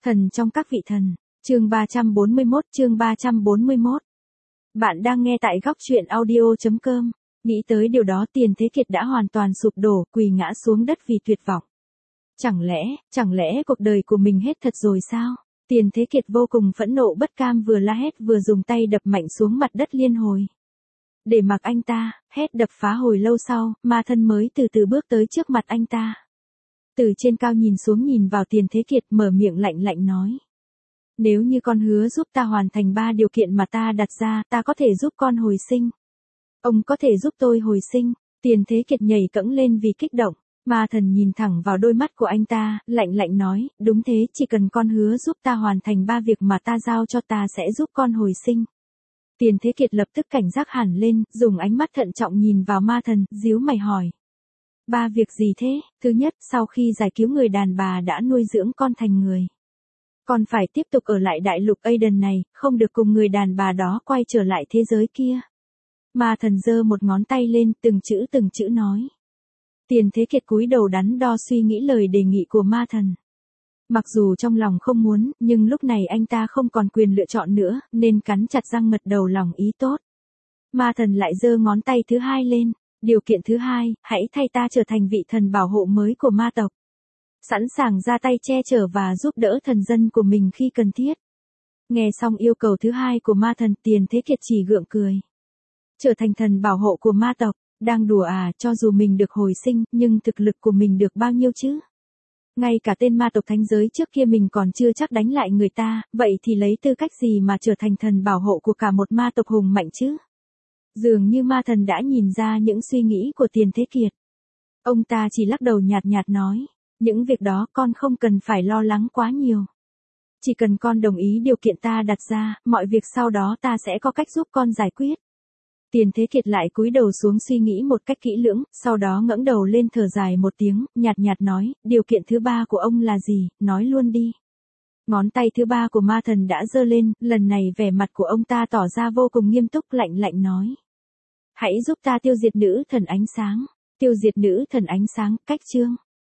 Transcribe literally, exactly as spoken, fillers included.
Thần trong các vị thần, chương ba trăm bốn mươi mốt, chương ba trăm bốn mươi mốt. Bạn đang nghe tại góc truyện audio chấm com. Nghĩ tới điều đó Tiền Thế Kiệt đã hoàn toàn sụp đổ, quỳ ngã xuống đất vì tuyệt vọng. Chẳng lẽ, chẳng lẽ cuộc đời của mình hết thật rồi sao? Tiền Thế Kiệt vô cùng phẫn nộ bất cam, vừa la hét vừa dùng tay đập mạnh xuống mặt đất liên hồi. Để mặc anh ta, hét đập phá hồi lâu sau, ma thân mới từ từ bước tới trước mặt anh ta. Từ trên cao nhìn xuống nhìn vào Tiền Thế Kiệt, mở miệng lạnh lạnh nói. Nếu như con hứa giúp ta hoàn thành ba điều kiện mà ta đặt ra, ta có thể giúp con hồi sinh. Ông có thể giúp tôi hồi sinh. Tiền Thế Kiệt nhảy cẫng lên vì kích động. Ma thần nhìn thẳng vào đôi mắt của anh ta, lạnh lạnh nói, đúng thế, chỉ cần con hứa giúp ta hoàn thành ba việc mà ta giao cho, ta sẽ giúp con hồi sinh. Tiền Thế Kiệt lập tức cảnh giác hẳn lên, dùng ánh mắt thận trọng nhìn vào ma thần, díu mày hỏi. Ba việc gì thế? Thứ nhất, sau khi giải cứu người đàn bà đã nuôi dưỡng con thành người. Con phải tiếp tục ở lại đại lục Aiden này, không được cùng người đàn bà đó quay trở lại thế giới kia. Ma thần giơ một ngón tay lên, từng chữ từng chữ nói. Tiền Thế Kiệt cúi đầu đắn đo suy nghĩ lời đề nghị của ma thần. Mặc dù trong lòng không muốn, nhưng lúc này anh ta không còn quyền lựa chọn nữa, nên cắn chặt răng gật đầu lòng ý tốt. Ma thần lại giơ ngón tay thứ hai lên. Điều kiện thứ hai, hãy thay ta trở thành vị thần bảo hộ mới của ma tộc. Sẵn sàng ra tay che chở và giúp đỡ thần dân của mình khi cần thiết. Nghe xong yêu cầu thứ hai của ma thần, Tiền Thế Kiệt chỉ gượng cười. Trở thành thần bảo hộ của ma tộc, đang đùa à? Cho dù mình được hồi sinh, nhưng thực lực của mình được bao nhiêu chứ? Ngay cả tên ma tộc thánh giới trước kia mình còn chưa chắc đánh lại người ta, vậy thì lấy tư cách gì mà trở thành thần bảo hộ của cả một ma tộc hùng mạnh chứ? Dường như ma thần đã nhìn ra những suy nghĩ của Tiền Thế Kiệt. Ông ta chỉ lắc đầu nhạt nhạt nói, những việc đó con không cần phải lo lắng quá nhiều. Chỉ cần con đồng ý điều kiện ta đặt ra, mọi việc sau đó ta sẽ có cách giúp con giải quyết. Tiền Thế Kiệt lại cúi đầu xuống suy nghĩ một cách kỹ lưỡng, sau đó ngẩng đầu lên thở dài một tiếng, nhạt nhạt nói, điều kiện thứ ba của ông là gì, nói luôn đi. Ngón tay thứ ba của ma thần đã giơ lên, lần này vẻ mặt của ông ta tỏ ra vô cùng nghiêm túc, lạnh lạnh nói. Hãy giúp ta tiêu diệt nữ thần ánh sáng. Tiêu diệt nữ thần ánh sáng, cách chương.